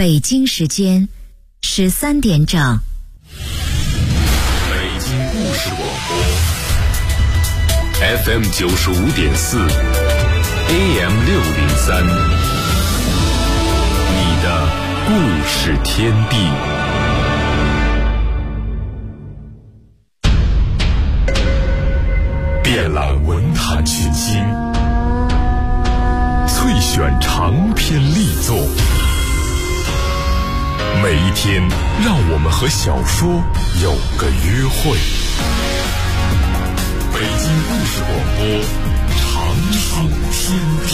北京时间13点整。 北京故事广播 FM 95.4 AM 603，你的故事天地。遍览文坛群星，萃选长篇力作。每一天，让我们和小说有个约会。北京故事广播，长寿天地。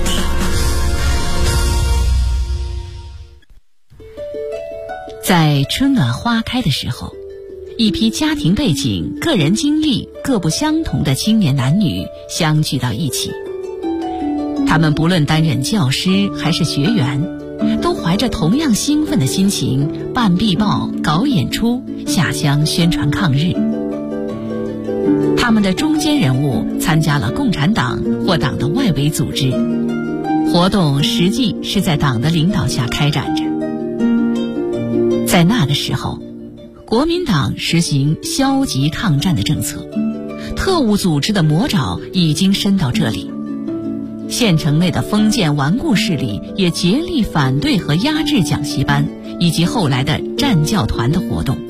在春暖花开的时候，一批家庭背景、个人经历各不相同的青年男女相聚到一起。他们不论担任教师还是学员，都怀着同样兴奋的心情办壁报、搞演出、下乡宣传抗日。他们的中坚人物参加了共产党或党的外围组织，活动实际是在党的领导下开展着。在那个时候，国民党实行消极抗战的政策，特务组织的魔爪已经伸到这里。县城内的封建顽固势力也竭力反对和压制讲习班以及后来的战教团的活动。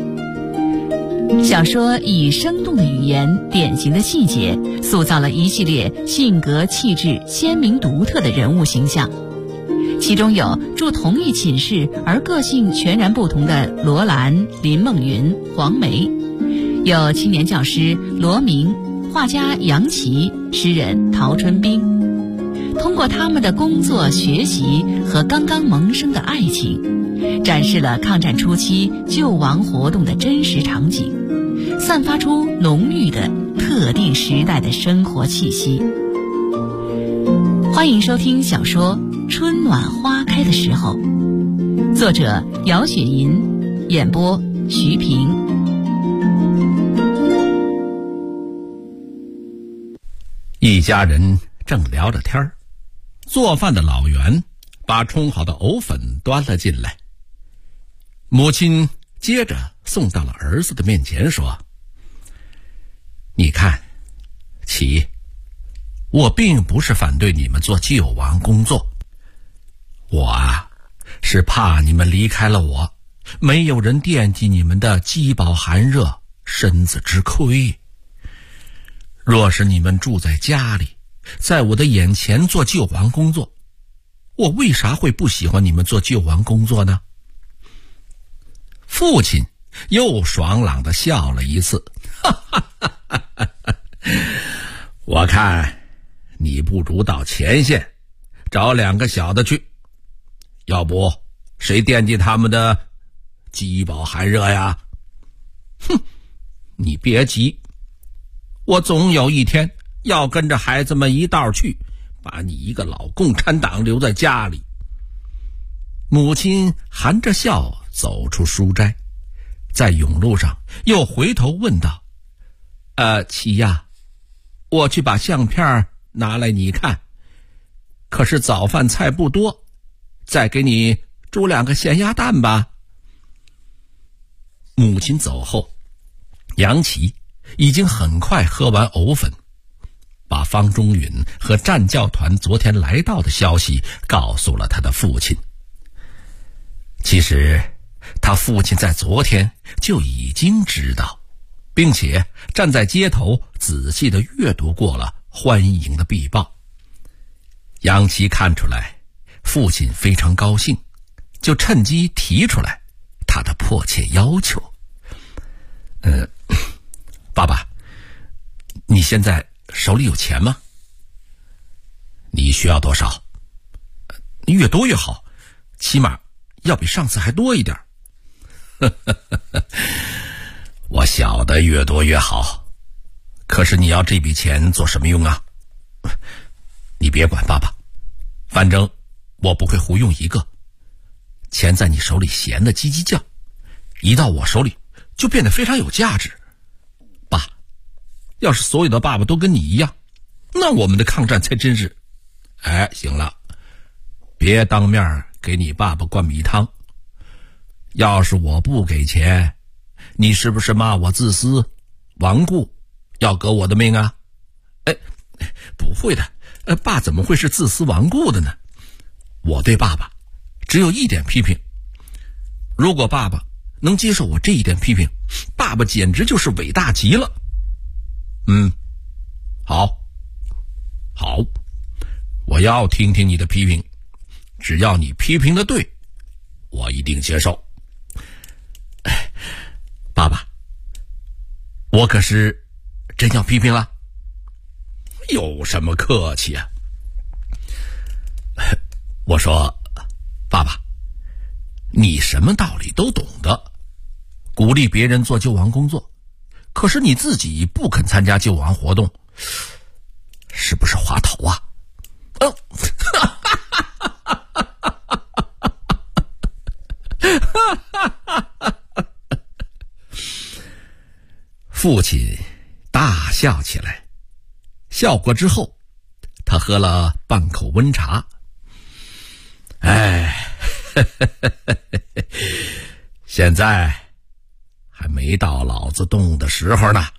小说以生动的语言、典型的细节，塑造了一系列性格气质鲜明独特的人物形象。其中有住同一寝室而个性全然不同的罗兰、林梦云、黄梅，有青年教师罗明、画家杨琦、诗人陶春冰。通过他们的工作、学习和刚刚萌生的爱情，展示了抗战初期救亡活动的真实场景，散发出浓郁的特定时代的生活气息。欢迎收听小说《春暖花开的时候》，作者姚雪银，演播徐平。 一家人正聊着天儿，做饭的老袁把冲好的藕粉端了进来。母亲接着送到了儿子的面前，说：“你看，启，我并不是反对你们做救亡工作，我是怕你们离开了我，没有人惦记你们的饥饱寒热、身子之亏。若是你们住在家里，在我的眼前做救亡工作，我为啥会不喜欢你们做救亡工作呢？”父亲又爽朗地笑了一次，我看你不如到前线找2个小的去，要不谁惦记他们的饥饱寒热呀？哼，你别急，我总有一天要跟着孩子们一道去，把你一个老共产党留在家里。母亲含着笑走出书斋，在甬路上又回头问道：“启呀，我去把相片拿来你看，可是早饭菜不多，再给你煮2个咸鸭蛋吧。”母亲走后，杨琦已经很快喝完藕粉，把方中允和战教团昨天来到的消息告诉了他的父亲。其实他父亲在昨天就已经知道，并且站在街头仔细地阅读过了欢迎的壁报。杨琦看出来父亲非常高兴，就趁机提出来他的迫切要求。爸爸，你现在手里有钱吗？你需要多少？越多越好，起码要比上次还多一点。我晓得越多越好，可是你要这笔钱做什么用啊？你别管爸爸，反正我不会胡用一个。钱在你手里闲得叽叽叫，一到我手里就变得非常有价值。爸，要是所有的爸爸都跟你一样，那我们的抗战才真是……行了，别当面给你爸爸灌米汤。要是我不给钱，你是不是骂我自私、顽固，要革我的命啊？不会的，爸怎么会是自私顽固的呢？我对爸爸只有一点批评，如果爸爸能接受我这一点批评，爸爸简直就是伟大极了。好，我要听听你的批评，只要你批评的对，我一定接受。爸爸，我可是真要批评了。有什么客气啊？我说，爸爸，你什么道理都懂得，鼓励别人做救亡工作，可是你自己不肯参加救亡活动，是不是滑头啊？父亲大笑起来，笑过之后，他喝了半口温茶。现在还没到老子动的时候呢。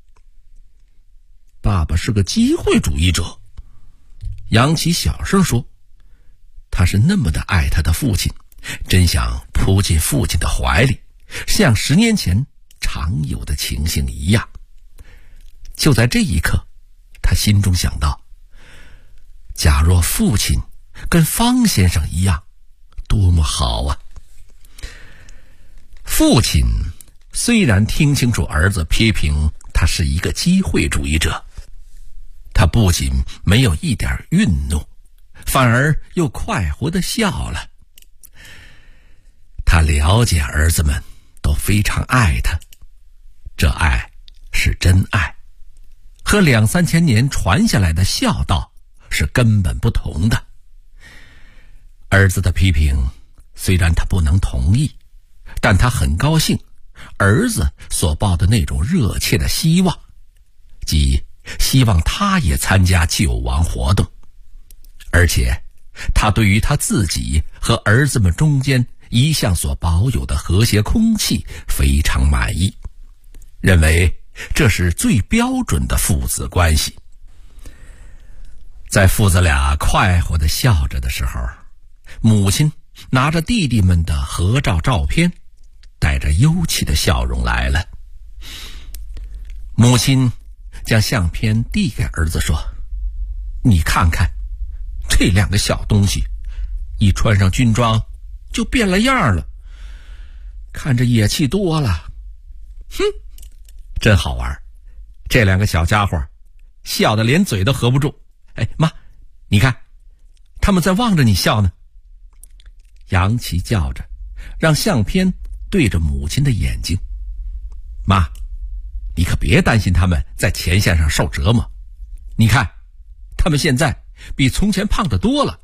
爸爸是个机会主义者，杨琪小声说，他是那么的爱他的父亲，真想扑进父亲的怀里，像10年前常有的情形一样。就在这一刻，他心中想到，假若父亲跟方先生一样，多么好啊！父亲虽然听清楚儿子批评他是一个机会主义者，他不仅没有一点愠怒，反而又快活地笑了。他了解儿子们都非常爱他，这爱是真爱，和2-3千年传下来的孝道是根本不同的。儿子的批评虽然他不能同意，但他很高兴儿子所抱的那种热切的希望，即希望他也参加救亡活动。而且他对于他自己和儿子们中间一向所保有的和谐空气非常满意，认为这是最标准的父子关系。在父子俩快活地笑着的时候，母亲拿着弟弟们的合照照片，带着忧戚的笑容来了。母亲将相片递给儿子说，你看看这2个小东西，一穿上军装就变了样了，看着野气多了。真好玩，这2个小家伙笑得连嘴都合不住。妈，你看他们在望着你笑呢。杨琪叫着，让相片对着母亲的眼睛。妈，你可别担心他们在前线上受折磨，你看他们现在比从前胖得多了。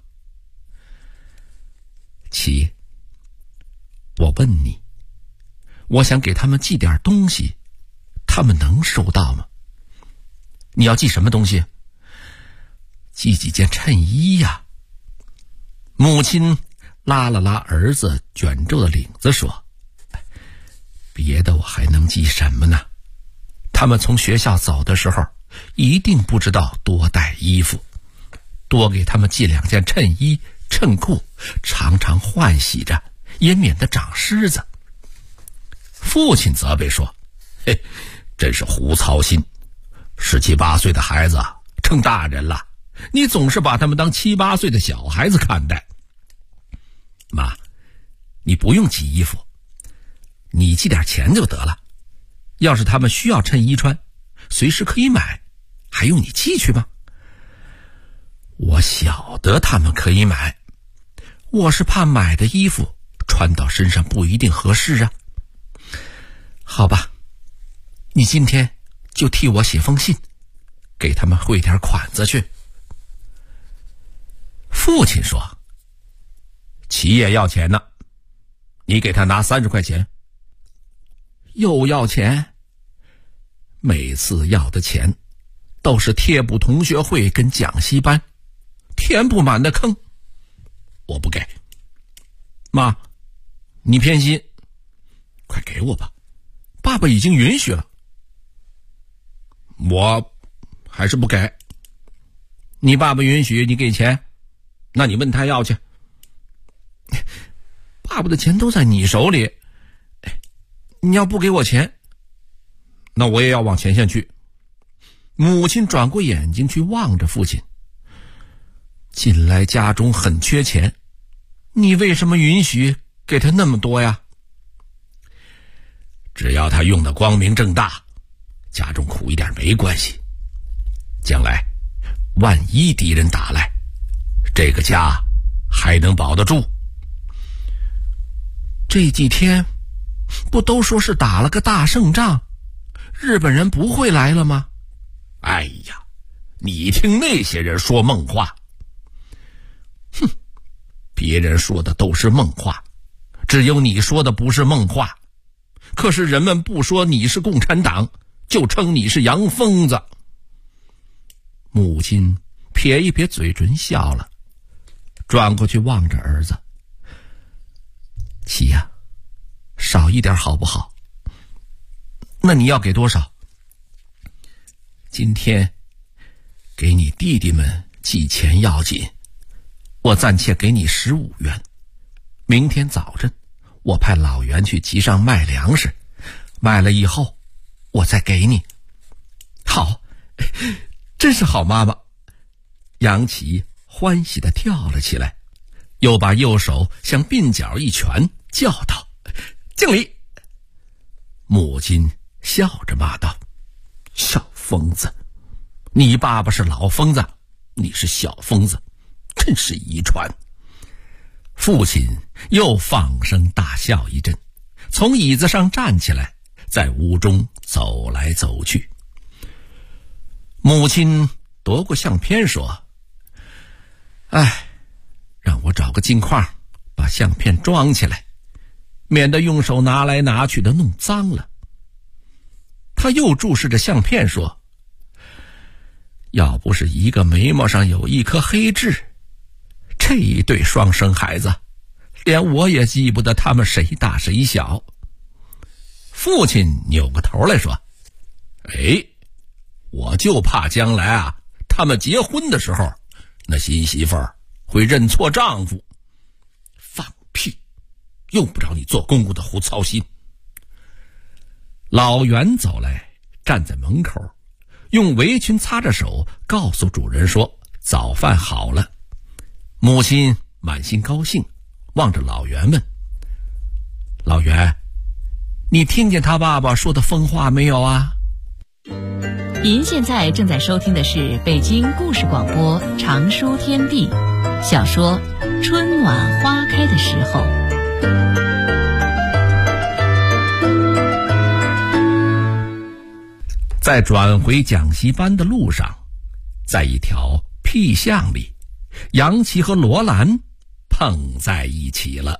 琪，我问你，我想给他们寄点东西，他们能收到吗？你要寄什么东西？寄几件衬衣呀。母亲拉了拉儿子卷皱的领子说，别的我还能寄什么呢？他们从学校走的时候一定不知道多带衣服，多给他们寄2件衬衣衬裤，常常换洗着，也免得长虱子。父亲责备说，真是胡操心，17、18岁的孩子成大人了，你总是把他们当7、8岁的小孩子看待。妈，你不用寄衣服，你寄点钱就得了，要是他们需要衬衣穿，随时可以买，还用你寄去吗？我晓得他们可以买，我是怕买的衣服穿到身上不一定合适啊。好吧，你今天就替我写封信，给他们汇点款子去。父亲说，齐也要钱呢，你给他拿30块钱。又要钱？每次要的钱都是贴补同学会跟讲习班，填不满的坑，我不给。 妈，你偏心，快给我吧，爸爸已经允许了。我还是不给。你爸爸允许你给钱，那你问他要去。爸爸的钱都在你手里，你要不给我钱，那我也要往前线去。母亲转过眼睛去望着父亲。近来家中很缺钱，你为什么允许给他那么多呀？只要他用的光明正大，家中苦一点没关系。将来万一敌人打来，这个家还能保得住。这几天不都说是打了个大胜仗，日本人不会来了吗？哎呀，你听那些人说梦话。哼，别人说的都是梦话，只有你说的不是梦话。可是人们不说你是共产党，就称你是洋疯子。母亲撇一撇嘴唇笑了，转过去望着儿子。七呀，少一点好不好？那你要给多少？今天给你弟弟们寄钱要紧，我暂且给你15元。明天早晨我派老袁去集上卖粮食，卖了以后我再给你。好，真是好妈妈。杨琪欢喜地跳了起来，又把右手向鬓角一拳，叫道：敬礼！母亲笑着骂道：小疯子，你爸爸是老疯子，你是小疯子，真是遗传。父亲又放声大笑一阵，从椅子上站起来，在屋中走来走去。母亲夺过相片说：哎，让我找个金框把相片装起来，免得用手拿来拿去的弄脏了。他又注视着相片说：要不是一个眉毛上有一颗黑痣，这一对双生孩子连我也记不得他们谁大谁小。父亲扭过头来说：哎，我就怕将来啊，他们结婚的时候，那新媳妇儿会认错丈夫。放屁，用不着你做公公的胡操心。老袁走来，站在门口，用围裙擦着手，告诉主人说早饭好了。母亲满心高兴，望着老袁问：老袁，你听见他爸爸说的疯话没有啊？ 您现在正在收听的是北京故事广播长书天地小说《春暖花开的时候》。 在转回讲习班的路上，在一条僻巷里，杨琪和罗兰碰在一起了。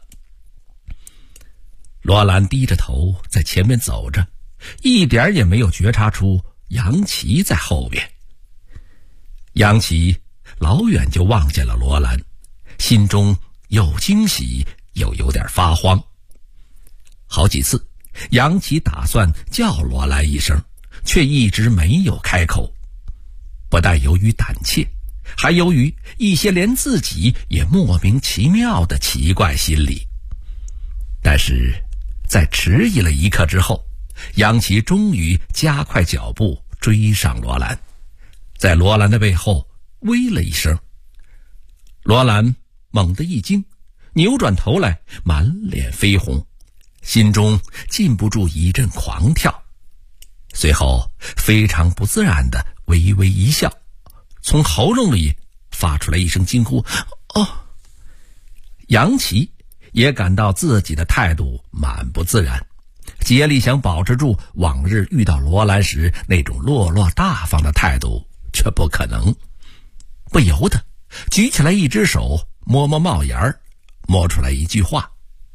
罗兰低着头在前面走着，一点也没有觉察出杨琪在后边。杨琪老远就望见了罗兰，心中又惊喜又有点发慌。好几次杨琪打算叫罗兰一声，却一直没有开口，不但由于胆怯，还由于一些连自己也莫名其妙的奇怪心理。但是在迟疑了一刻之后，杨琪终于加快脚步追上罗兰，在罗兰的背后喂了一声。罗兰猛地一惊，扭转头来，满脸绯红，心中禁不住一阵狂跳，随后非常不自然地微微一笑，从喉咙里发出来一声惊呼：哦！杨琪也感到自己的态度满不自然，竭力想保持住往日遇到罗兰时那种落落大方的态度，却不可能。不由得举起来一只手，摸摸帽檐，摸出来一句话：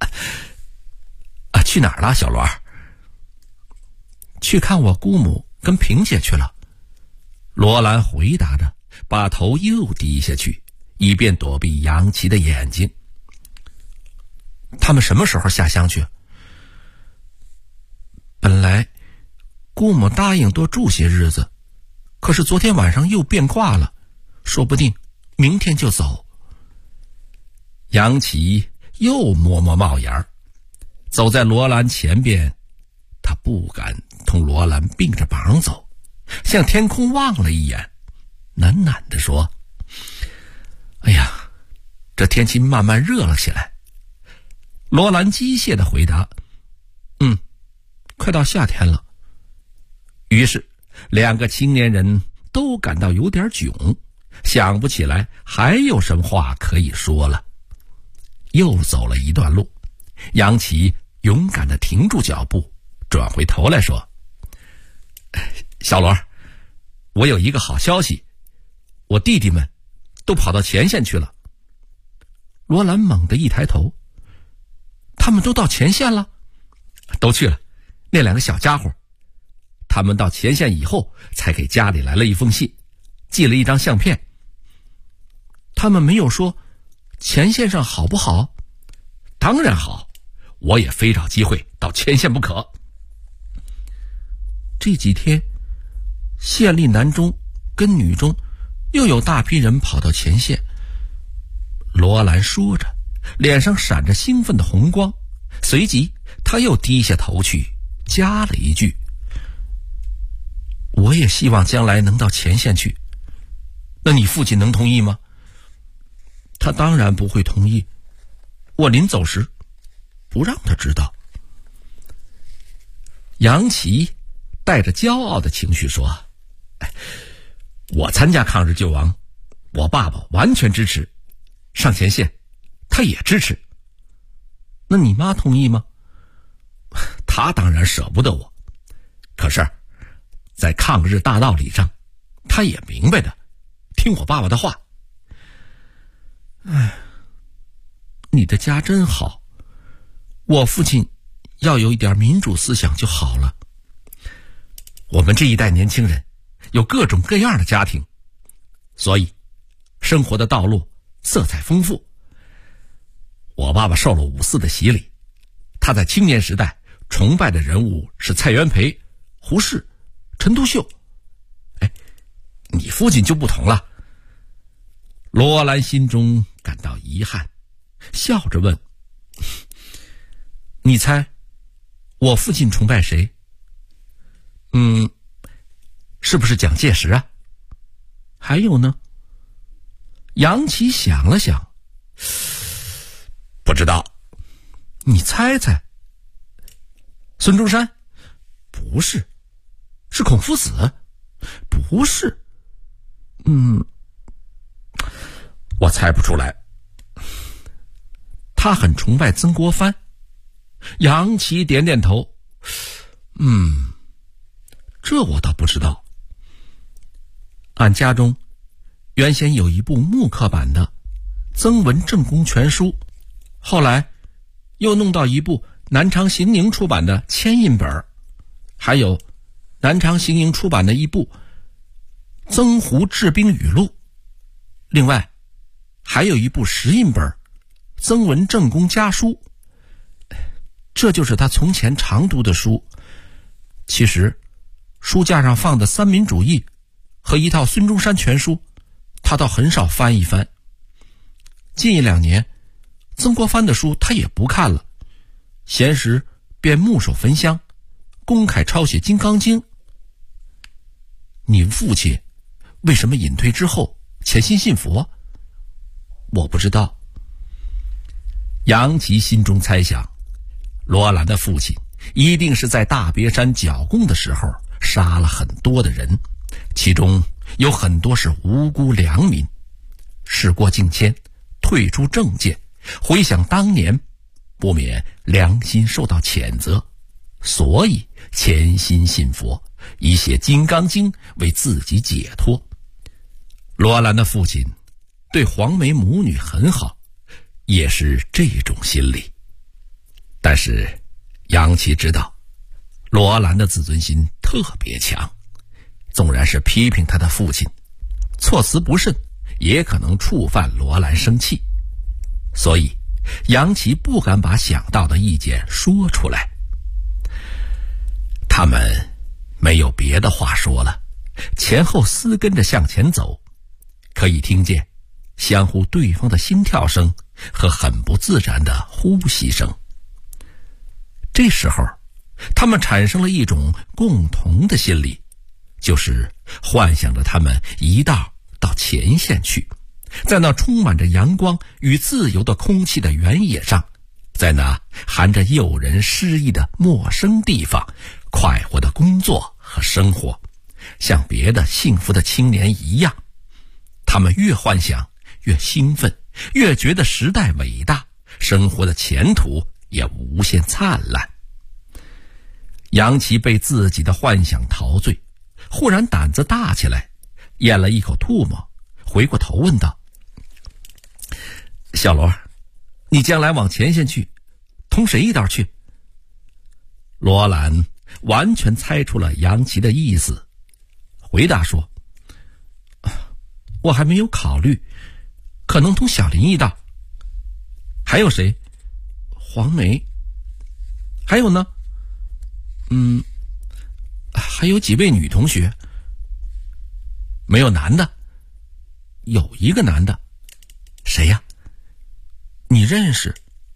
去哪儿了，小罗？去看我姑母跟萍姐去了。罗兰回答着，把头又低下去，以便躲避杨琪的眼睛。 他们什么时候下乡去？本来姑母答应多住些日子，可是昨天晚上又变卦了，说不定明天就走。杨琪又摸摸帽檐，走在罗兰前边，他不敢同罗兰并着膀走，向天空望了一眼，喃喃地说：哎呀，这天气慢慢热了起来。罗兰机械地回答：快到夏天了。于是两个青年人都感到有点囧，想不起来还有什么话可以说了。又走了一段路，杨琪勇敢地停住脚步，转回头来说：小罗，我有一个好消息，我弟弟们都跑到前线去了。罗兰猛地一抬头：他们都到前线了？都去了，那两个小家伙。他们到前线以后才给家里来了一封信，寄了一张相片。他们没有说前线上好不好？当然好，我也非找机会到前线不可。这几天县里男中跟女中又有大批人跑到前线。罗兰说着，脸上闪着兴奋的红光，随即他又低下头去，加了一句：我也希望将来能到前线去。那你父亲能同意吗？他当然不会同意，我临走时不让他知道。杨琪带着骄傲的情绪说：我参加抗日救亡，我爸爸完全支持，上前线他也支持。那你妈同意吗？她当然舍不得我，可是在抗日大道理上，她也明白的，听我爸爸的话。你的家真好，我父亲要有一点民主思想就好了。我们这一代年轻人有各种各样的家庭，所以生活的道路色彩丰富。我爸爸受了5·4的洗礼，他在青年时代崇拜的人物是蔡元培、胡适、陈独秀。你父亲就不同了。罗兰心中感到遗憾，笑着问：你猜我父亲崇拜谁？是不是蒋介石啊？还有呢？杨琪想了想：不知道。你猜猜。孙中山？不是。是孔夫子？不是。我猜不出来。他很崇拜曾国藩。杨琪点点头。这我倒不知道。俺家中原先有一部木刻版的《曾文正公全书》，后来又弄到一部南昌行营出版的铅印本，还有南昌行营出版的一部《曾胡治兵语录》，另外还有一部石印本《曾文正公家书》。这就是他从前常读的书。其实书架上放的三民主义和一套孙中山全书，他倒很少翻一翻。近1-2年，曾国藩的书他也不看了，闲时便木手焚香，公开抄写《金刚经》。你父亲为什么隐退之后潜心信佛？我不知道。杨琪心中猜想，罗兰的父亲一定是在大别山剿共的时候杀了很多的人，其中有很多是无辜良民。事过境迁，退出政界，回想当年，不免良心受到谴责，所以潜心信佛，以写《金刚经》为自己解脱。罗兰的父亲对黄梅母女很好，也是这种心理。但是杨琪知道，罗兰的自尊心特别强，纵然是批评他的父亲，措辞不慎，也可能触犯罗兰生气。所以杨琪不敢把想到的意见说出来。他们没有别的话说了，前后厮跟着向前走，可以听见相互对方的心跳声和很不自然的呼吸声。这时候他们产生了一种共同的心理，就是幻想着他们一道到前线去，在那充满着阳光与自由的空气的原野上，在那含着诱人诗意的陌生地方，快活的工作和生活，像别的幸福的青年一样。他们越幻想越兴奋，越觉得时代伟大，生活的前途也无限灿烂。杨琪被自己的幻想陶醉，忽然胆子大起来，咽了一口唾沫，回过头问道：小罗，你将来往前线去，同谁一道去？罗兰完全猜出了杨琪的意思，回答说：我还没有考虑，可能同小林一道。还有谁？黄梅。还有呢？还有几位女同学。没有男的？有一个男的。谁呀？你认识？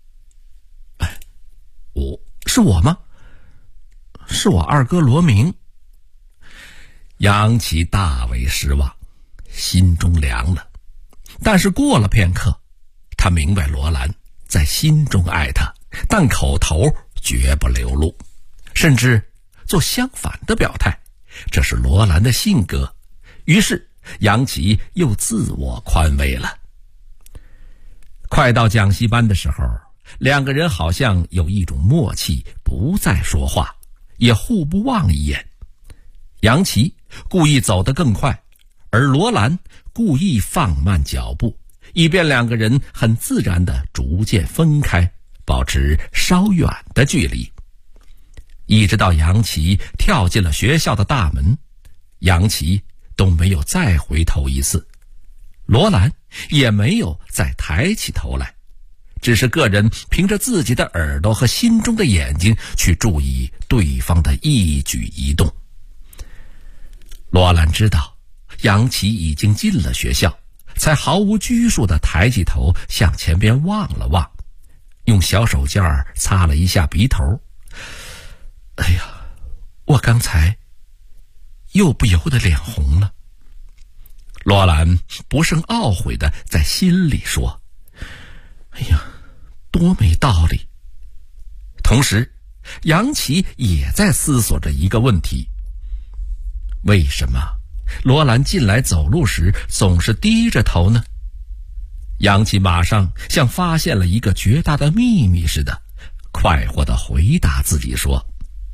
是我吗？是我二哥罗明。杨琪大为失望，心中凉了。但是过了片刻，他明白罗兰在心中爱他，但口头绝不流露，甚至做相反的表态，这是罗兰的性格。于是杨琪又自我宽慰了。快到讲习班的时候，两个人好像有一种默契，不再说话，也互不望一眼。杨琪故意走得更快，而罗兰故意放慢脚步，以便两个人很自然地逐渐分开，保持稍远的距离。一直到杨琪跳进了学校的大门，杨琪都没有再回头一次，罗兰也没有再抬起头来，只是个人凭着自己的耳朵和心中的眼睛去注意对方的一举一动。罗兰知道杨琪已经进了学校，才毫无拘束地抬起头向前边望了望，用小手绢擦了一下鼻头。哎呀，我刚才又不由得脸红了。罗兰不胜懊悔地在心里说：哎呀，多没道理。同时杨琪也在思索着一个问题：为什么罗兰进来走路时总是低着头呢？杨琪马上像发现了一个绝大的秘密似的，快活地回答自己说：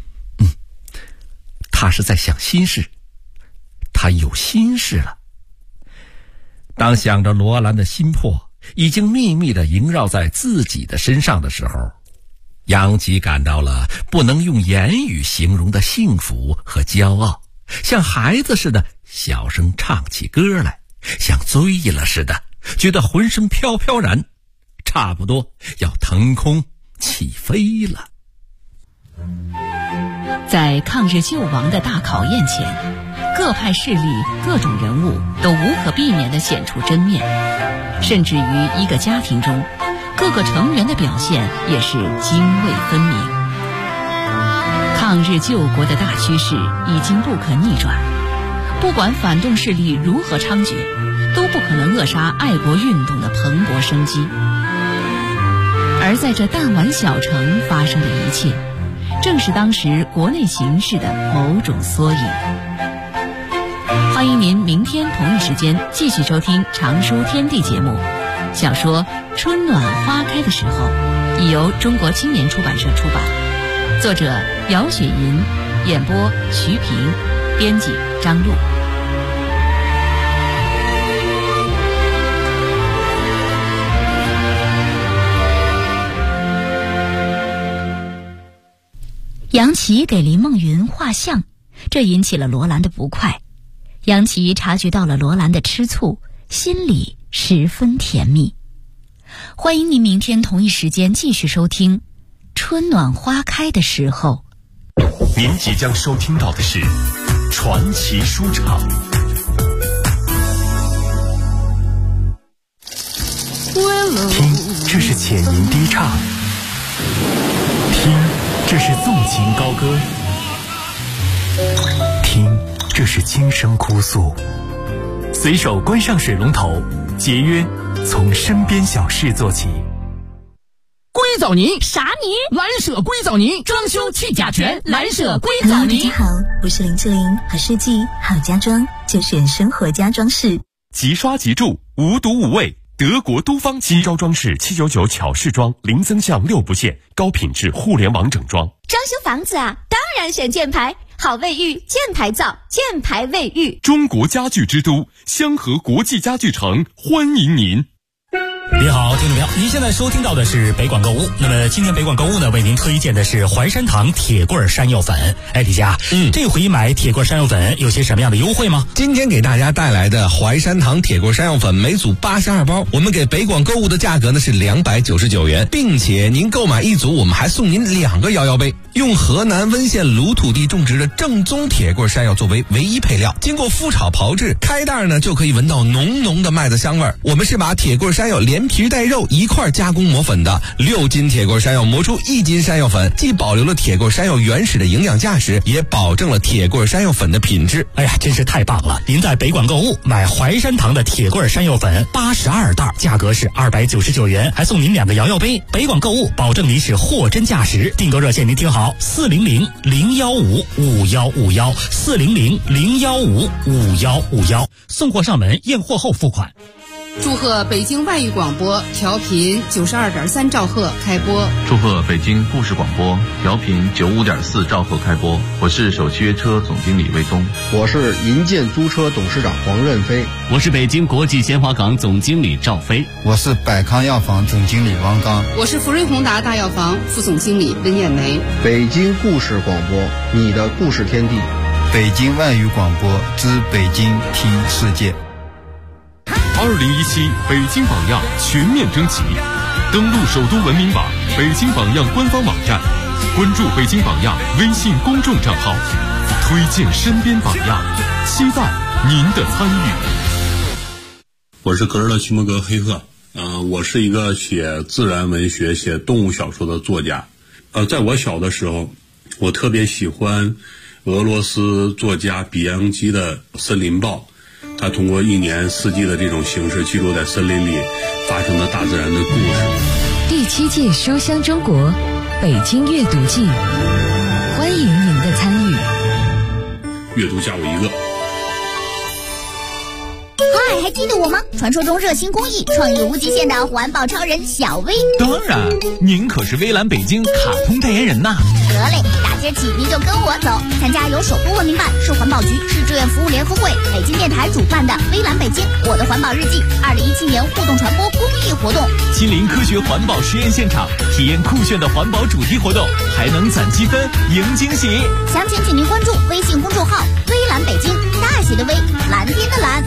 他是在想心事，他有心事了。当想着罗兰的心魄已经秘密地萦绕在自己的身上的时候，杨琪感到了不能用言语形容的幸福和骄傲，像孩子似的小声唱起歌来，像醉了似的觉得浑身飘飘然，差不多要腾空起飞了。 在抗日救亡的大考验前，各派势力、各种人物都无可避免地显出真面，甚至于一个家庭中，各个成员的表现也是泾渭分明。抗日救国的大趋势已经不可逆转，不管反动势力如何猖獗，都不可能扼杀爱国运动的蓬勃生机。而在这弹丸小城发生的一切，正是当时国内形势的某种缩影。欢迎您明天同一时间继续收听《常书天地》节目。小说《春暖花开的时候》已由中国青年出版社出版，作者姚雪银，演播徐平，编辑张璐。 杨琪给林梦云画像，这引起了罗兰的不快。杨琪察觉到了罗兰的吃醋，心里十分甜蜜。 欢迎您明天同一时间继续收听春暖花开的时候。 您即将收听到的是传奇书场。听，这是浅吟低唱；听，这是纵情高歌；听，这是轻声哭诉。随手关上水龙头，节约从身边小事做起。 硅藻泥， 啥泥？ 蓝舍硅藻泥，装修去甲醛，蓝舍硅藻泥。 大家好，我是林志玲，好设计好家装就选生活家装饰， 即刷即住，无毒无味。德国都方新招装饰799巧饰装，零增项6不限，高品质互联网整装。 装修房子啊，当然选箭牌，好卫浴，箭牌造，箭牌卫浴。 中国家具之都，香河国际家具城欢迎您。 你好，听众朋友，您现在收听到的是北广购物。那么今天北广购物呢，为您推荐的是淮山堂铁棍山药粉。哎，李佳，这回买铁棍山药粉有些什么样的优惠吗？ 今天给大家带来的淮山堂铁棍山药粉每组82包，我们给北广购物的价格呢是299元，并且您购买一组，我们还送您2个摇摇杯。用河南温县鲁土地种植的正宗铁棍山药作为唯一配料，经过麸炒炮制，开袋呢就可以闻到浓浓的麦子香味。我们是把铁棍山药连皮带肉一块加工磨粉的，6斤铁棍山药磨出1斤山药粉，既保留了铁棍山药原始的营养价值，也保证了铁棍山药粉的品质。 哎呀，真是太棒了！您在北广购物买淮山堂的铁棍山药粉82袋，价格是299元，还送您2个摇摇杯。北广购物保证您是货真价实。订购热线您听好，400-015-5151，400-015-5151，送货上门，验货后付款。 祝贺北京外语广播调频92.3兆赫开播。 祝贺北京故事广播调频95.4兆赫开播。我是首汽约车总经理魏东。 我是银建租车董事长黄任飞。 我是北京国际鲜花港总经理赵飞。 我是百康药房总经理王刚。 我是福瑞宏达大药房副总经理温艳梅。 北京故事广播，你的故事天地。 北京外语广播之北京听世界。 2017北京榜样全面征集，登录首都文明网、北京榜样官方网站，关注北京榜样微信公众账号，推荐身边榜样，期待您的参与。 我是格尔勒·徐摩格黑赫，我是一个写自然文学、写动物小说的作家。在我小的时候，我特别喜欢俄罗斯作家比扬基的《森林报》。他通过一年四季的这种形式，记录在森林里发生的大自然的故事。 第7届书香中国北京阅读季，欢迎您的参与。 阅读加我一个。 嗨，还记得我吗？传说中热心公益、创意无极限的环保超人小薇。 当然，您可是微蓝北京卡通代言人呐。 得嘞，大街起您就跟我走，参加由首都文明办、市环保局、市志愿服务联合会、北京电台主办的微蓝北京我的环保日记2017年互动传播公益活动， 亲临科学环保实验现场，体验酷炫的环保主题活动，还能攒积分赢惊喜。 详情请您关注微信公众号微蓝北京，大写的微，蓝天的蓝。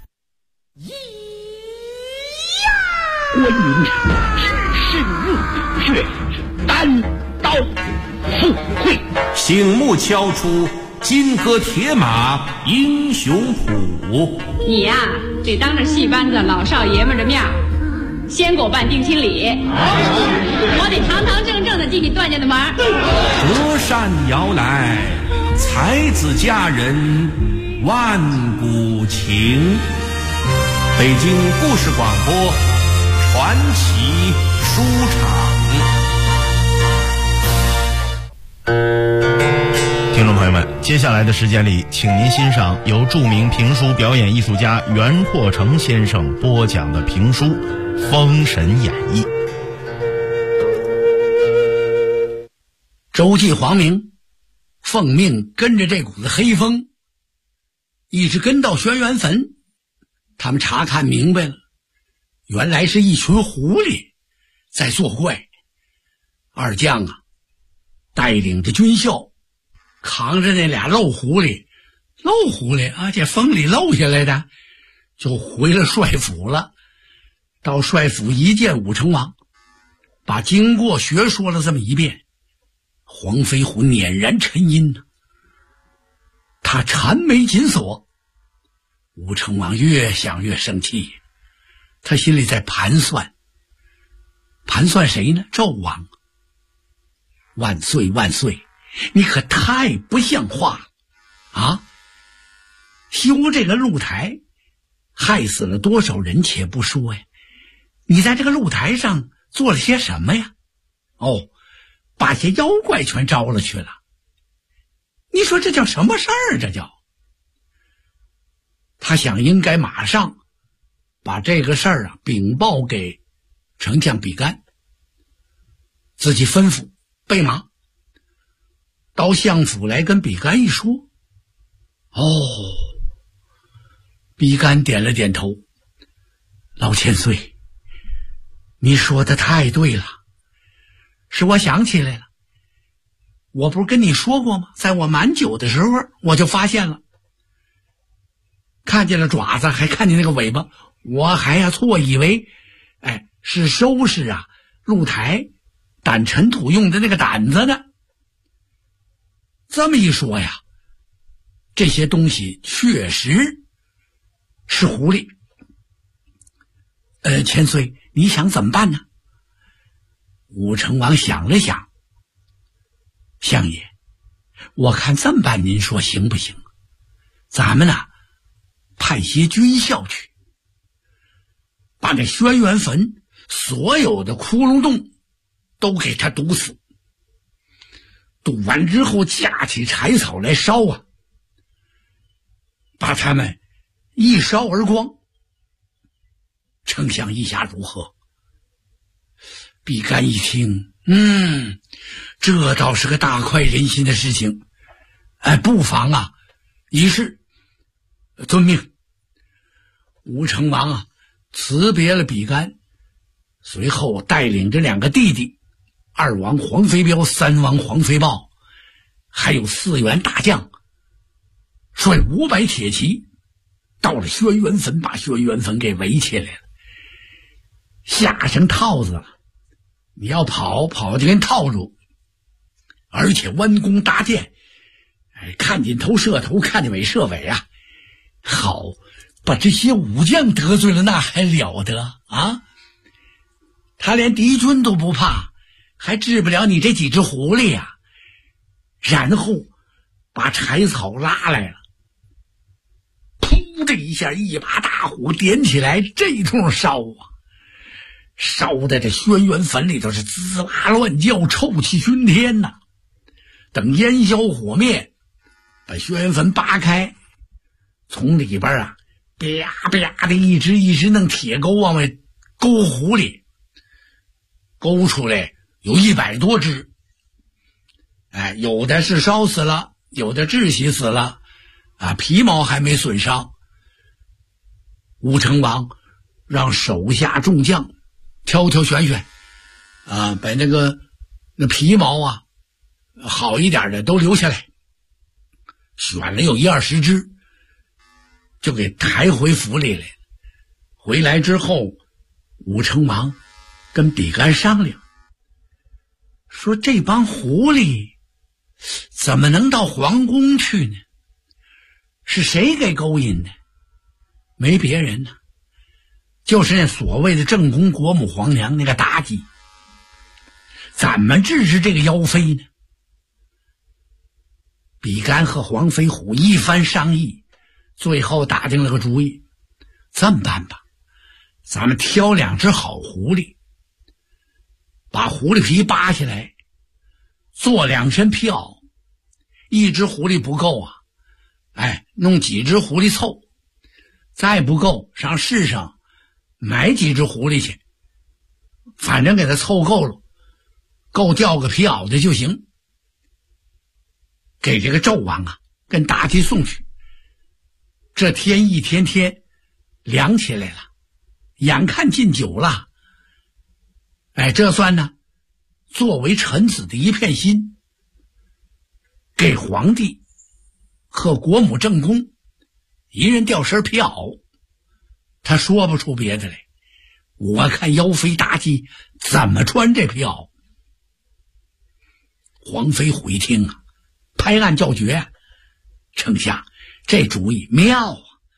关云是逆却单刀赴会， 醒目敲出金戈铁马英雄谱。 你呀，得当着戏班子老少爷们的面先给我办定亲礼，我得堂堂正正的进去段家的门。 隔山遥来，才子佳人万古情。北京故事广播传奇书场。 听众朋友们，接下来的时间里，请您欣赏由著名评书表演艺术家袁阔成先生播讲的评书《封神演义》。 周晋皇明奉命跟着这股子黑风，一直跟到轩辕坟。他们查看明白了，原来是一群狐狸在作怪。二将啊，带领着军校，扛着那俩漏狐狸啊，这风里漏下来的，就回了帅府了。 到帅府一见武成王，把经过学说了这么一遍，黄飞虎捻然沉吟呢。他缠眉紧锁，武成王越想越生气，他心里在盘算谁呢？纣王。万岁万岁，你可太不像话了啊！修这个露台害死了多少人且不说呀，你在这个露台上做了些什么呀？哦，把些妖怪全招了去了。你说这叫什么事儿？这叫他想应该马上把这个事儿禀报给丞相比干，自己吩咐备马到相府来跟比干一说。哦，比干点了点头，老千岁，你说的太对了，是我想起来了，我不是跟你说过吗？在我满酒的时候我就发现了，看见了爪子，还看见那个尾巴，我还错以为是收拾露台掸尘土用的那个掸子呢。这么一说呀，这些东西确实是狐狸。千岁，你想怎么办呢？武成王想了想，相爷，我看这么办，您说行不行？咱们派些军校去，把那轩辕坟所有的窟窿洞都给他堵死，堵完之后架起柴草来烧把他们一烧而光。丞相意下如何？比干一听，这倒是个大快人心的事情，不妨一试。遵命。武成王辞别了比干，随后带领着2个弟弟，2王黄飞彪、3王黄飞豹，还有4员大将，率500铁骑到了轩辕坟，把轩辕坟给围起来了，下上套子了，你要跑就给你套住，而且弯弓搭箭，看见头射头，看见尾射尾好，把这些武将得罪了，那还了得啊！他连敌军都不怕，还治不了你这几只狐狸呀！然后把柴草拉来了，噗的一下，一把大火点起来，这通烧烧在这轩辕坟里头是滋啦乱叫，臭气熏天呐！等烟消火灭，把轩辕坟扒开，从里边啪啪的一只一只弄铁钩往外勾狐狸，勾出来有100多只，有的是烧死了，有的窒息死了，皮毛还没损伤。武成王让手下众将挑选，把那皮毛好一点的都留下来，选了有10-20只，就给抬回府里来。回来之后，武成王跟比干商量，说这帮狐狸怎么能到皇宫去呢？是谁给勾引的？没别人呢，就是那所谓的正宫国母皇娘那个妲己。怎么治治这个妖妃呢？比干和黄飞虎一番商议，最后打定了个主意，这么办吧，咱们挑2只好狐狸，把狐狸皮扒下来，做2身皮袄，1只狐狸不够弄几只狐狸凑，再不够上市上买几只狐狸去，反正给它凑够了，够吊个皮袄的就行。给这个纣王跟妲己送去。这天一天天凉起来了，眼看近9了，这算呢作为臣子的一片心，给皇帝和国母正宫一人调身皮袄。他说不出别的来， 我看姚妃妲己怎么穿这皮袄。皇妃回听啊，拍案叫绝：丞相，这主意妙啊！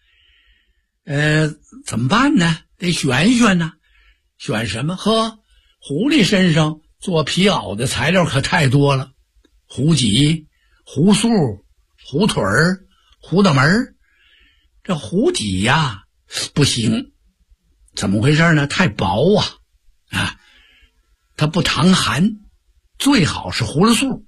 怎么办呢？得选一选呢。选什么？呵，狐狸身上做皮袄的材料可太多了，狐脊、狐素、狐腿儿、狐脑门。这狐脊呀，不行。怎么回事呢？太薄啊，它不淌寒，最好是葫芦素。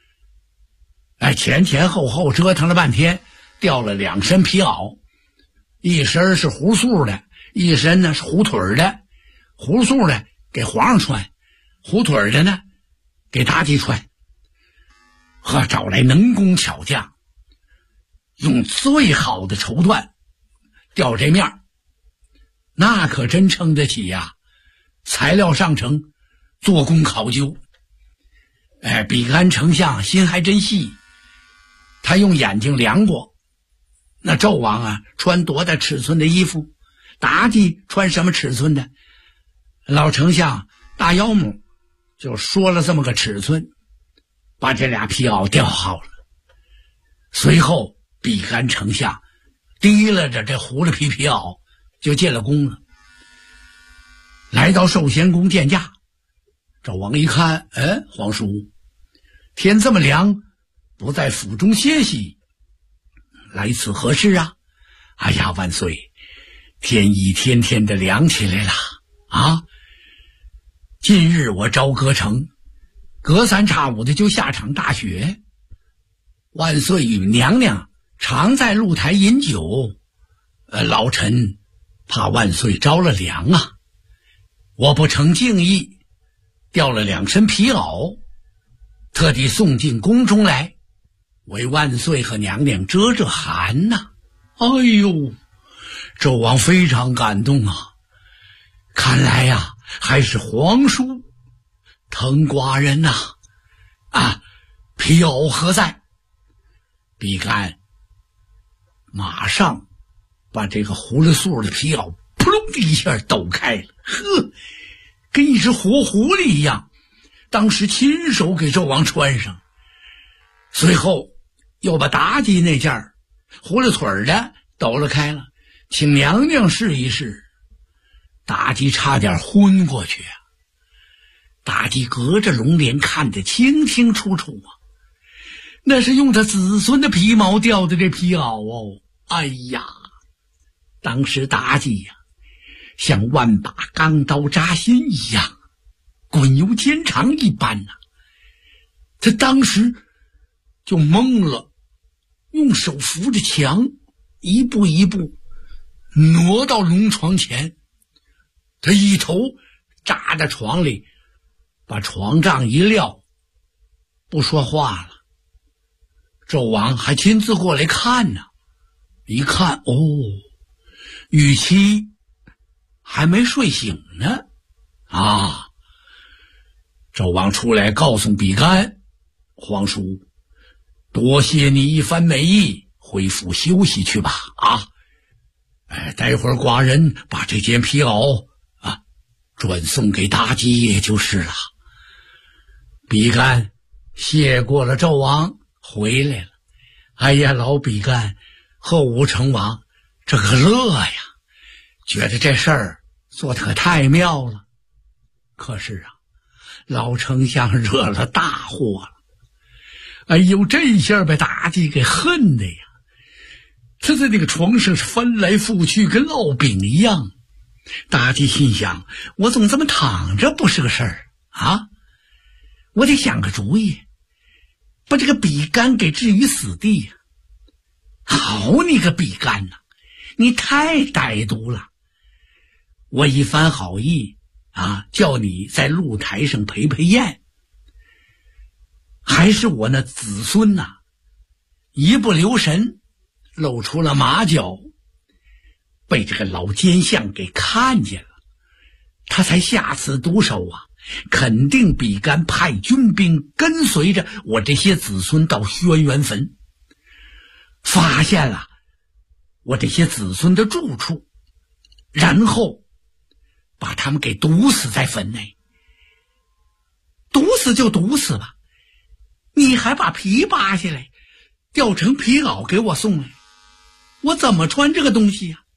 前后折腾了半天，调了2身皮袄，一身是葫芦素的，一身呢是狐腿的。葫芦素的给皇上穿，狐腿的呢给妲己穿。找来能工巧匠，用最好的绸缎吊这面，那可真撑得起呀！材料上乘，做工考究。比干丞相心还真细，他用眼睛量过，那纣王啊穿多大尺寸的衣服，妲己穿什么尺寸的，老丞相大腰母就说了这么个尺寸，把这俩皮袄吊好了。随后比干丞相提拉着这狐狸皮袄就进了宫了。来到寿仙宫见驾，纣王一看，皇叔，天这么凉，不在府中歇息，来此何事啊？哎呀，万岁，天一天天的凉起来了啊！近日我朝歌城，隔三差五的就下场大雪，万岁与娘娘常在露台饮酒，老臣怕万岁着了凉啊，我不成敬意，调了2身皮袄，特地送进宫中来，为万岁和娘娘遮寒呐。哎呦，纣王非常感动啊，看来呀，还是皇叔疼寡人呐。皮袄何在？比干马上把这个葫芦素的皮袄扑隆的一下抖开了，跟一只活狐狸一样，当时亲手给纣王穿上。随后又把妲己那件葫芦腿的抖了开了，请娘娘试一试。妲己差点昏过去啊！妲己隔着龙帘看得清清楚楚啊，那是用他子孙的皮毛吊的这皮袄哦。哎呀，当时妲己呀，像万把钢刀扎心一样，滚油煎肠一般呐。他当时就懵了，用手扶着墙，一步一步挪到龙床前，他一头扎在床里，把床帐一撂，不说话了。纣王还亲自过来看呢，一看，雨期还没睡醒呢啊！纣王出来告诉比干，皇叔，多谢你一番美意，回府休息去吧啊！待会儿寡人把这件皮袄转送给妲己也就是了。比干谢过了纣王，回来了。哎呀，老比干和武成王这个乐呀，觉得这事儿做得可太妙了。可是啊，老丞相惹了大祸了。哎呦，这一下把妲己给恨的呀，他在那个床上是翻来覆去，跟烙饼一样。妲己心想，我总这么躺着不是个事儿啊，我得想个主意，把这个比干给置于死地呀。好你个比干呐，你太歹毒了！我一番好意叫你在露台上陪宴，还是我那子孙一不留神露出了马脚，被这个老奸相给看见了，他才下此毒手啊！肯定比干派军兵跟随着我这些子孙到轩辕坟，发现了我这些子孙的住处，然后把他们给毒死在坟内。毒死就毒死吧，你还把皮扒下来吊成皮袄给我送来，我怎么穿这个东西呀？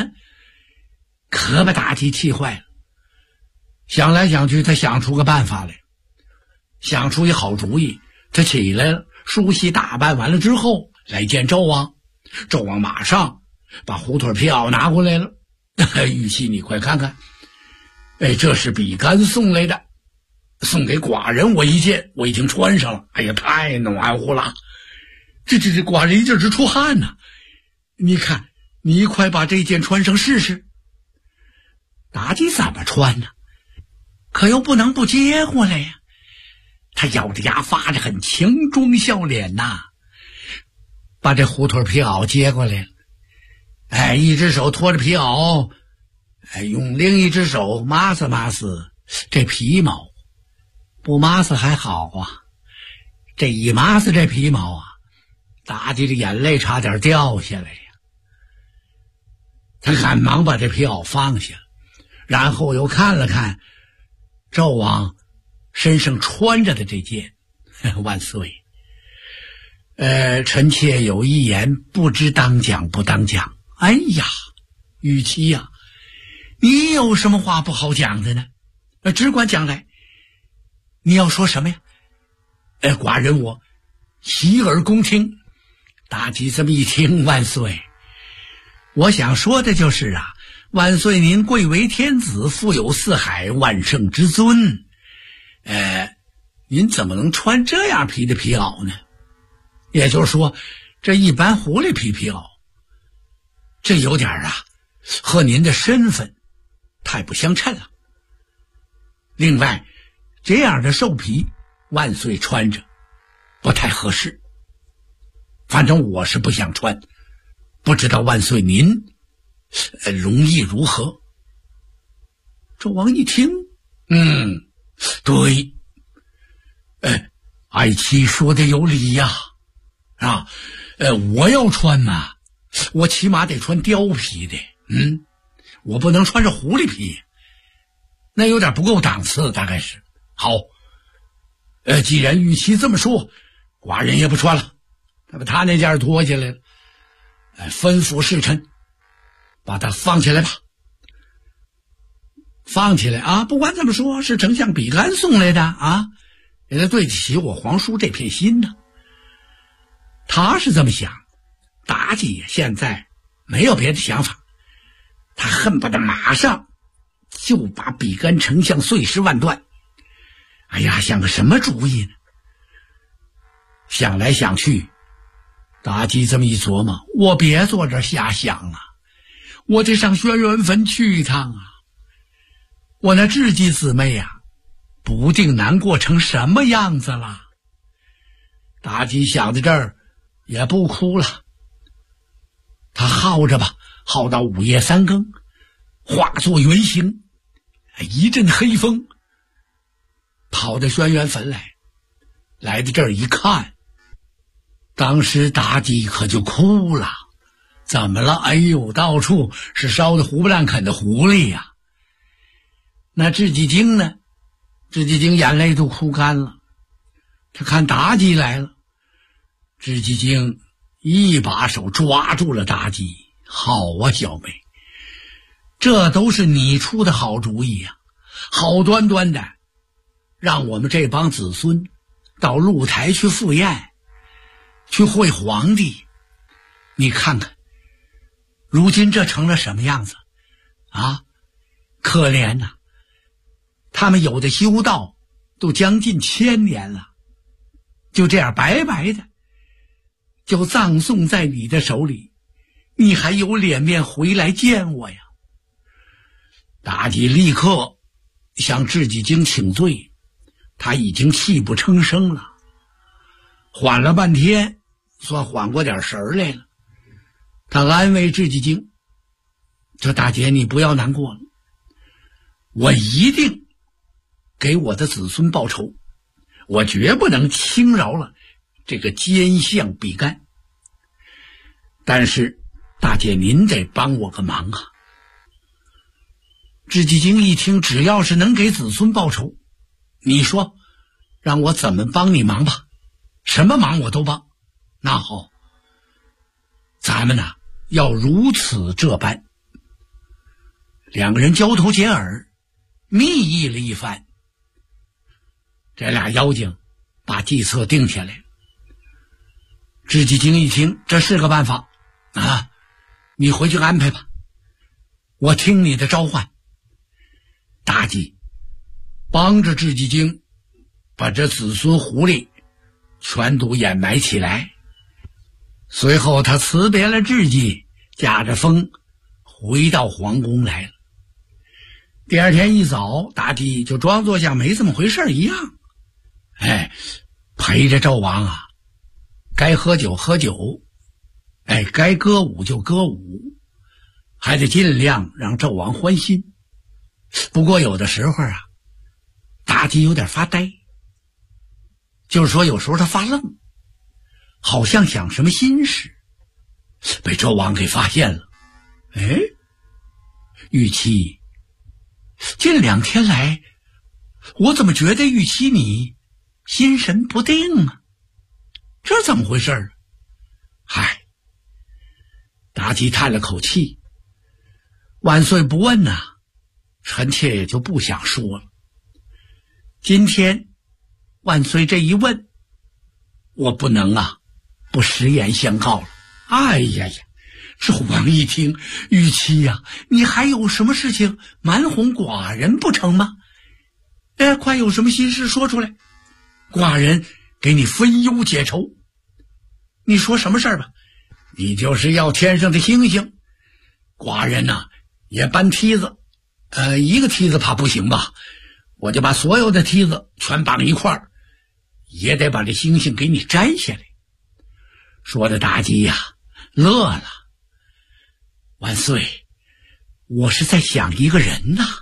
可把妲己气坏了。想来想去，他想出个办法来，想出一好主意。他起来了，梳洗打扮完了之后来见纣王。纣王马上把胡腿皮袄拿过来了。玉琪，你快看看，这是比干送来的，送给寡人我一件，我已经穿上了。哎呀，太暖和了，这寡人一劲直出汗呢。你看，你快把这件穿上试试。妲己怎么穿呢？可又不能不接过来呀。他咬着牙发着很强装笑脸呐，把这胡腿皮袄接过来了。一只手托着皮袄，用另一只手抹擦这皮毛。不抹擦还好啊，这一抹擦这皮毛啊，妲己的眼泪差点掉下来呀。他赶忙把这皮袄放下，然后又看了看纣王身上穿着的这件。万岁，臣妾有一言，不知当讲不当讲。哎呀，玉琪呀，你有什么话不好讲的呢？只管讲来。你要说什么呀？寡人我洗耳恭听。妲己这么一听，万岁，我想说的就是啊，万岁您贵为天子，富有四海，万圣之尊，您怎么能穿这样皮的皮袄呢？也就是说，这一般狐狸皮袄，这有点和您的身份太不相称了。另外，这样的兽皮，万岁穿着不太合适。反正我是不想穿，不知道万岁您容易如何？纣王一听，对，爱妻说的有理呀，我要穿嘛，我起码得穿貂皮的，我不能穿着狐狸皮，那有点不够档次，大概是。好，既然玉琪这么说，寡人也不穿了。他把他那件脱下来了，吩咐侍臣把他放起来吧。放起来啊！不管怎么说，是丞相比干送来的啊，也得对得起我皇叔这片心呢。他是这么想，妲己现在没有别的想法，他恨不得马上就把比干丞相碎尸万段。哎呀，想个什么主意呢？想来想去，妲己这么一琢磨，我别坐这瞎想了，我得上轩辕坟去一趟啊！我那雉鸡姊妹呀，不定难过成什么样子了。妲己想到这儿也不哭了，她耗着吧，耗到午夜三更，化作原形，一阵黑风跑到轩辕坟来到这儿一看，当时妲己可就哭了。怎么了？哎呦，到处是烧的糊不烂啃的狐狸呀！那雉鸡精呢？雉鸡精眼泪都哭干了，他看妲己来了，雉鸡精一把手抓住了妲己。好啊，小妹，这都是你出的好主意呀！好端端的让我们这帮子孙到露台去赴宴，去会皇帝。你看看如今这成了什么样子啊？可怜呐，他们有的修道都将近1000年了，就这样白白的就葬送在你的手里，你还有脸面回来见我呀？妲己立刻向雉鸡精请罪，他已经泣不成声了。缓了半天，算缓过点神来了。他安慰雉鸡精，这大姐你不要难过了，我一定给我的子孙报仇，我绝不能轻饶了这个奸相比干。但是大姐您得帮我个忙啊！ 智继经一听，只要是能给子孙报仇，你说让我怎么帮你忙吧，什么忙我都帮。那好，咱们呢要如此这般。两个人交头接耳，密议了一番。这俩妖精把计策定下来。智继经一听，这是个办法啊，你回去安排吧，我听你的召唤。妲己帮着智继经把这子孙狐狸全都掩埋起来。随后他辞别了智继，驾着风回到皇宫来了。第二天一早，妲己就装作像没这么回事一样，陪着纣王啊，该喝酒喝酒，该歌舞就歌舞，还得尽量让纣王欢心。不过有的时候啊，妲己有点发呆，就是说有时候他发愣，好像想什么心事，被纣王给发现了。玉妻，近2天来，我怎么觉得玉妻你心神不定啊？这怎么回事啊？妲己叹了口气，万岁不问呐，臣妾也就不想说了。今天万岁这一问，我不能不实言相告了。纣王一听，玉妻呀，你还有什么事情瞒哄寡人不成吗？快有什么心事说出来，寡人给你分忧解愁。你说什么事儿吧？你就是要天上的星星，寡人也搬梯子，一个梯子怕不行吧，我就把所有的梯子全绑一块儿，也得把这星星给你摘下来。说的妲己呀乐了。万岁，我是在想一个人呐。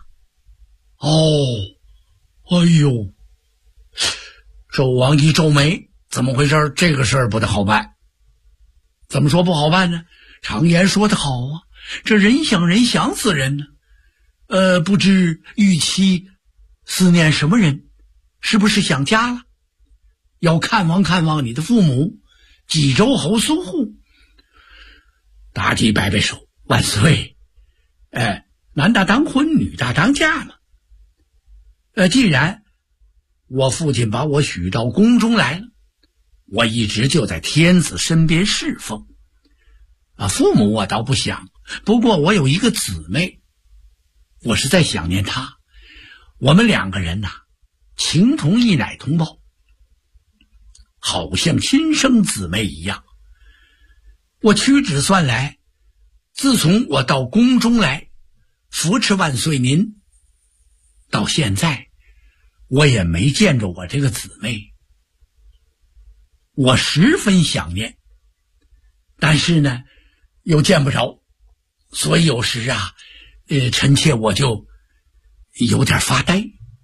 纣王一皱眉，怎么回事？这个事儿不太好办。怎么说不好办呢？常言说得好啊，这人想人想死人呢。不知玉妻思念什么人？是不是想家了？要看望看望你的父母济州侯苏护。妲己摆摆手，万岁，男大当婚，女大当嫁嘛。既然我父亲把我许到宫中来了，我一直就在天子身边侍奉。父母我倒不想，不过我有一个姊妹，我是在想念她。我们2个人情同一奶同胞，好像亲生姊妹一样。我屈指算来，自从我到宫中来扶持万岁您，到现在我也没见着我这个姊妹，我十分想念，但是呢又见不着，所以有时臣妾我就有点发呆。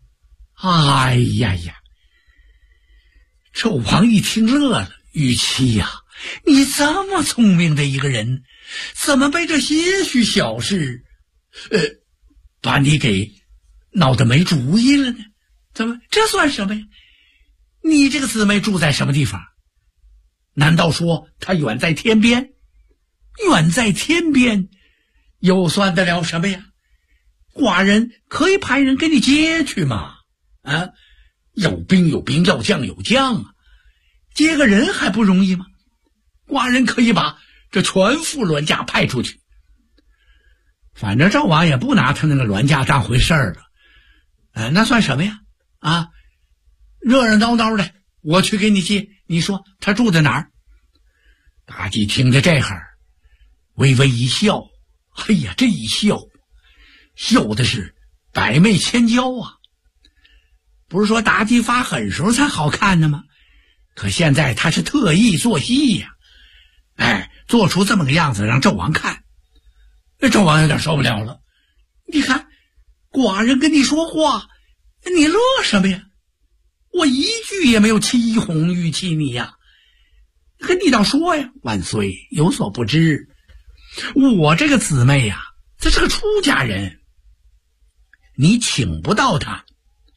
纣王一听乐了，玉妻呀，你这么聪明的一个人，怎么被这些许小事把你给闹得没主意了呢？怎么这算什么呀？你这个姊妹住在什么地方？难道说她远在天边？远在天边又算得了什么呀？寡人可以派人给你接去嘛。有兵有兵，要将有将接个人还不容易吗？寡人可以把这全副銮驾派出去。反正纣王也不拿他那个銮驾当回事儿了。那算什么呀？热热闹闹的，我去给你接。你说他住在哪儿？妲己听着这会儿，微微一笑。这一笑，笑的是百媚千娇啊！不是说妲己发狠时候才好看的吗？可现在他是特意做戏呀，做出这么个样子让纣王看。纣王有点受不了了。你看，寡人跟你说话，你乐什么呀？我一句也没有欺哄玉妻你呀。可你倒说呀，万岁有所不知，我这个姊妹呀，她是个出家人， 你请不到他。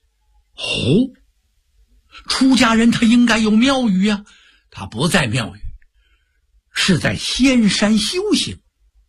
出家人他应该有庙宇啊，他不在庙宇，是在仙山修行。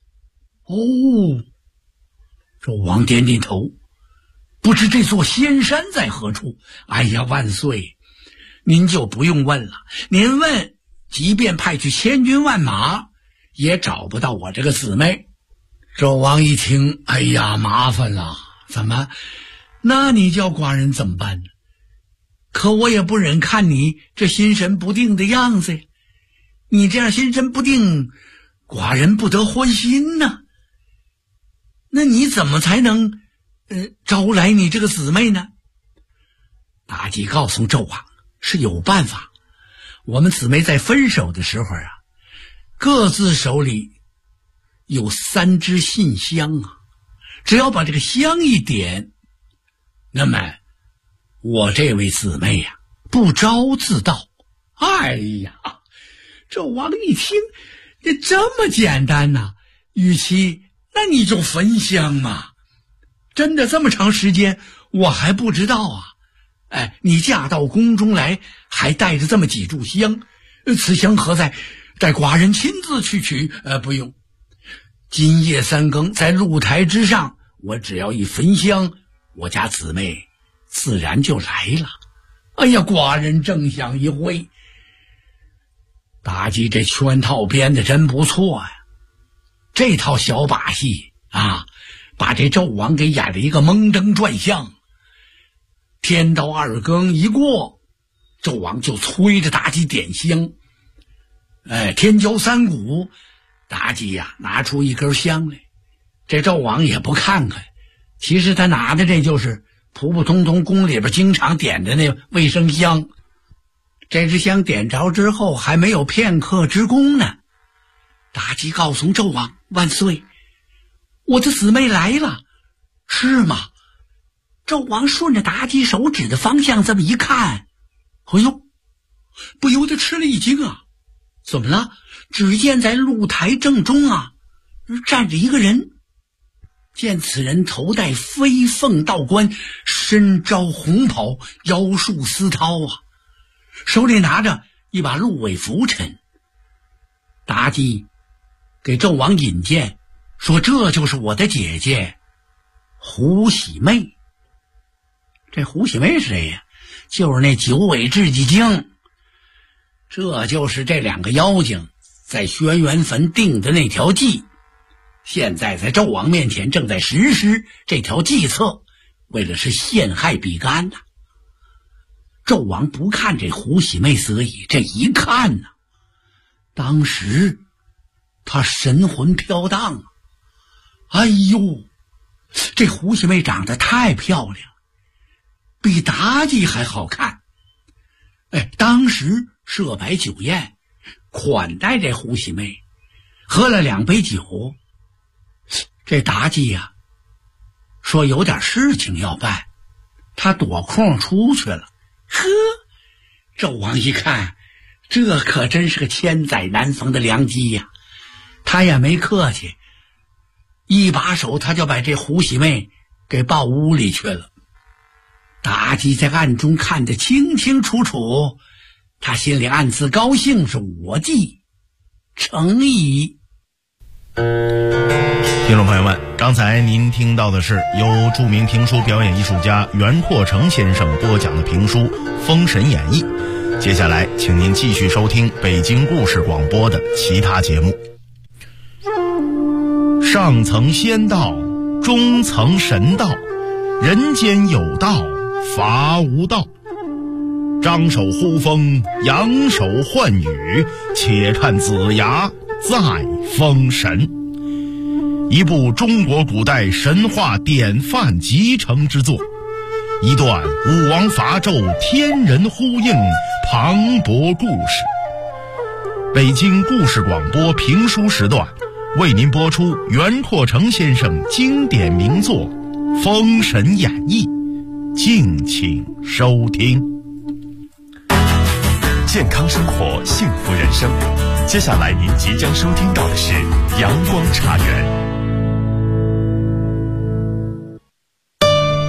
纣王点点头，不知这座仙山在何处。哎呀，万岁，您就不用问了，您问，即便派去千军万马，也找不到我这个姊妹。纣王一听，哎呀，麻烦了，怎么？那你叫寡人怎么办呢？可我也不忍看你这心神不定的样子呀，你这样心神不定，寡人不得欢心呢。那你怎么才能招来你这个姊妹呢？妲己告诉纣王，是有办法。我们姊妹在分手的时候啊，各自手里有3支信香啊，只要把这个香一点，那么我这位姊妹呀，不招自到。哎呀，纣王一听，这这么简单呐，与其那你就焚香嘛。真的这么长时间我还不知道啊。你嫁到宫中来，还带着这么几炷香，此香何在？待寡人亲自去取。不用，今夜3更在露台之上，我只要一焚香，我家姊妹自然就来了。哎呀，寡人正想一会。妲己这圈套编的真不错呀，这套小把戏啊，把这纣王给演了一个蒙登转向。天到2更一过，纣王就催着妲己点香。天交3鼓，妲己呀拿出一根香来。这纣王也不看看，其实他拿的这就是普普通通宫里边经常点的那卫生香。这支香点着之后，还没有片刻之功呢，妲己告诉纣王，万岁，我的姊妹来了。是吗？纣王顺着妲己手指的方向这么一看，哎呦，不由得吃了一惊啊！怎么了？只见在露台正中啊，站着一个人。见此人头戴飞凤道冠，身着红袍，腰束丝绦啊，手里拿着一把鹿尾拂尘。妲己给纣王引荐，说这就是我的姐姐胡喜妹。这胡喜妹是谁呀？就是那9尾雉鸡精。这就是这2个妖精在轩辕坟定的那条计，现在在纣王面前正在实施这条计策，为了是陷害比干呐。纣王不看这胡喜妹则已，这一看呢，当时他神魂飘荡啊！哎呦，这胡喜妹长得太漂亮，比妲己还好看。当时设摆酒宴，款待这胡喜妹，喝了2杯酒。这妲己呀，说有点事情要办，他躲空出去了。纣王一看，这可真是个千载难逢的良机呀，他也没客气，一把手他就把这胡喜妹给抱屋里去了。妲己在暗中看得清清楚楚，他心里暗自高兴，是我计成矣。 听众朋友们，刚才您听到的是由著名评书表演艺术家袁阔成先生播讲的评书《封神演义》。接下来请您继续收听北京故事广播的其他节目。上层仙道，中层神道，人间有道，伐无道。张手呼风，扬手唤雨，且看子牙再封神。一部中国古代神话典范集成之作，一段武王伐纣天人呼应磅礴故事。北京故事广播评书时段为您播出袁阔成先生经典名作《封神演义》，敬请收听。 健康生活，幸福人生。接下来您即将收听到的是阳光茶园。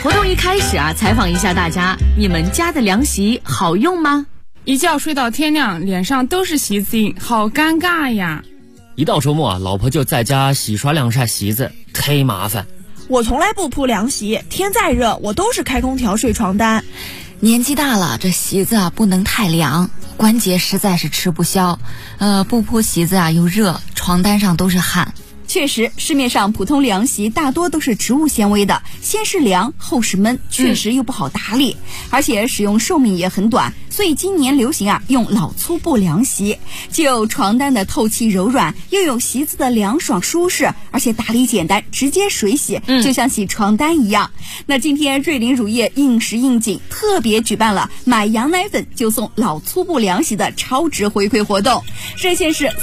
活动一开始啊，采访一下大家，你们家的凉席好用吗？ 一觉睡到天亮，脸上都是席子印，好尴尬呀。 一到周末啊，老婆就在家洗刷晾晒席子，忒麻烦。 我从来不铺凉席，天再热我都是开空调睡床单。 年纪大了，这席子啊不能太凉，关节实在是吃不消。不铺席子啊又热，床单上都是汗。 确实，市面上普通凉席大多都是植物纤维的，先是凉后是闷，确实又不好打理，而且使用寿命也很短，所以今年流行用老粗布凉席，既有床单的透气柔软，又有席子的凉爽舒适，而且打理简单，直接水洗，就像洗床单一样。那今天瑞麟乳业应时应景特别举办了买羊奶粉就送老粗布凉席的超值回馈活动，热线是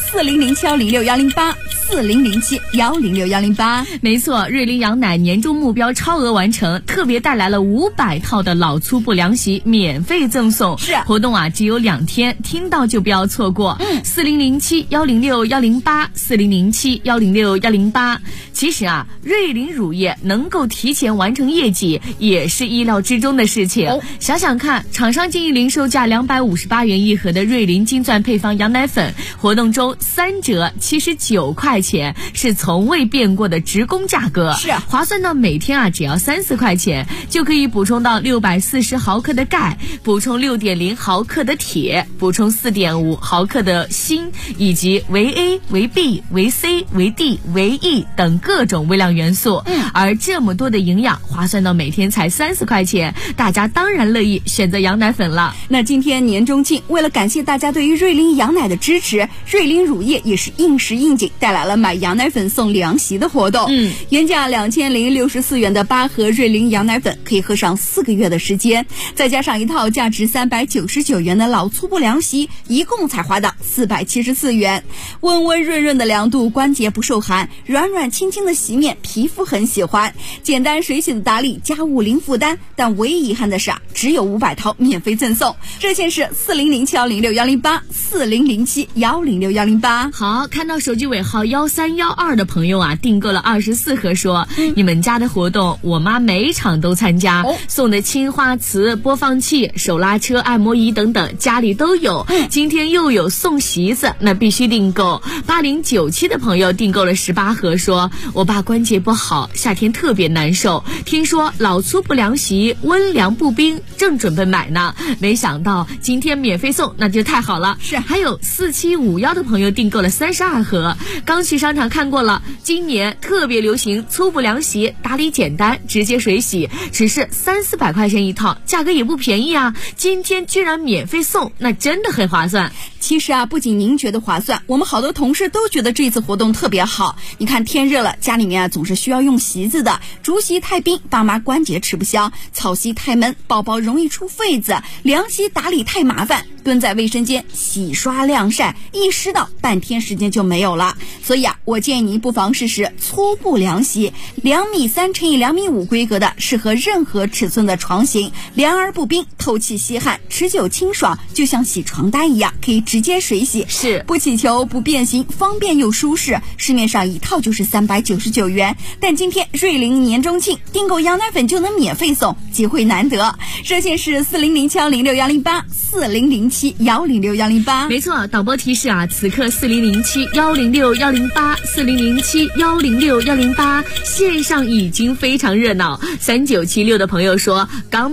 4007106108，4007106108。 没错，瑞麟羊奶年终目标超额完成，特别带来了500套的老粗布凉席免费赠送。 是活动啊，只有2天，听到就不要错过。4007106108，4007106108。其实啊，瑞麟乳业能够提前完成业绩，也是意料之中的事情。想想看，厂商建议零售价258元一盒的瑞麟金钻配方羊奶粉，活动中3折79块钱，是从未变过的职工价格， 是划算到每天啊只要3-4块钱，就可以补充到640毫克的钙，补充6.0毫克的铁，补充4.5毫克的锌，以及维 A、维 B、维 C、维 D、维 E 等各种微量元素。而这么多的营养，划算到每天才3-4块钱，大家当然乐意选择羊奶粉了。 那今天年中庆，为了感谢大家对于瑞麟羊奶的支持，瑞麟乳业也是应时应景带来了买羊奶粉送凉席的活动。原价2064元的8盒瑞麟羊奶粉可以喝上4个月的时间，再加上一套价值399元的老粗布凉席，一共才花到474元。温温润润的凉度，关节不受寒，软软轻轻的洗面，皮肤很喜欢。简单水洗的打理，家务零负担。但唯一遗憾的是只有500套免费赠送。热线是4007106108，4007106108。 好，看到手机尾号1312的朋友啊，订购了24盒说，你们家的活动我妈每场都参加，送的青花瓷、播放器、手拉车、按摩仪等等，家里都有。今天又有送席子，那必须订购。8097的朋友订购了18盒说，我爸关节不好，夏天特别难受，听说老粗布凉席温凉不冰，正准备买呢，没想到今天免费送，那就太好了。 是， 还有4751的朋友订购了32盒，刚去商场看过了，今年特别流行粗布凉席，打理简单，直接水洗，只是300-400块钱一套，价格也不便宜啊，今天居然免费送，那真的很划算。 其实不仅您觉得划算，我们好多同事都觉得这次活动特别好。你看天热了，家里面总是需要用席子的，竹席太冰，爸妈关节吃不消；草席太闷，宝宝容易出痱子；凉席打理太麻烦，蹲在卫生间洗刷晾晒，一湿到半天时间就没有了。所以我建议你不妨试试粗布凉席，2.3x2.5米规格的，适合任何尺寸的床型，凉而不冰，透气吸汗，持久清爽，就像洗床单一样，可以直接水洗， 是不起球不变形，方便又舒适。市面上一套就是399元，但今天瑞麟年中庆，订购羊奶粉就能免费送，机会难得。热线是4007106108， 4007106108。 没错，导播提示此刻4007106108， 4007106108，线上已经非常热闹。3976的朋友说，刚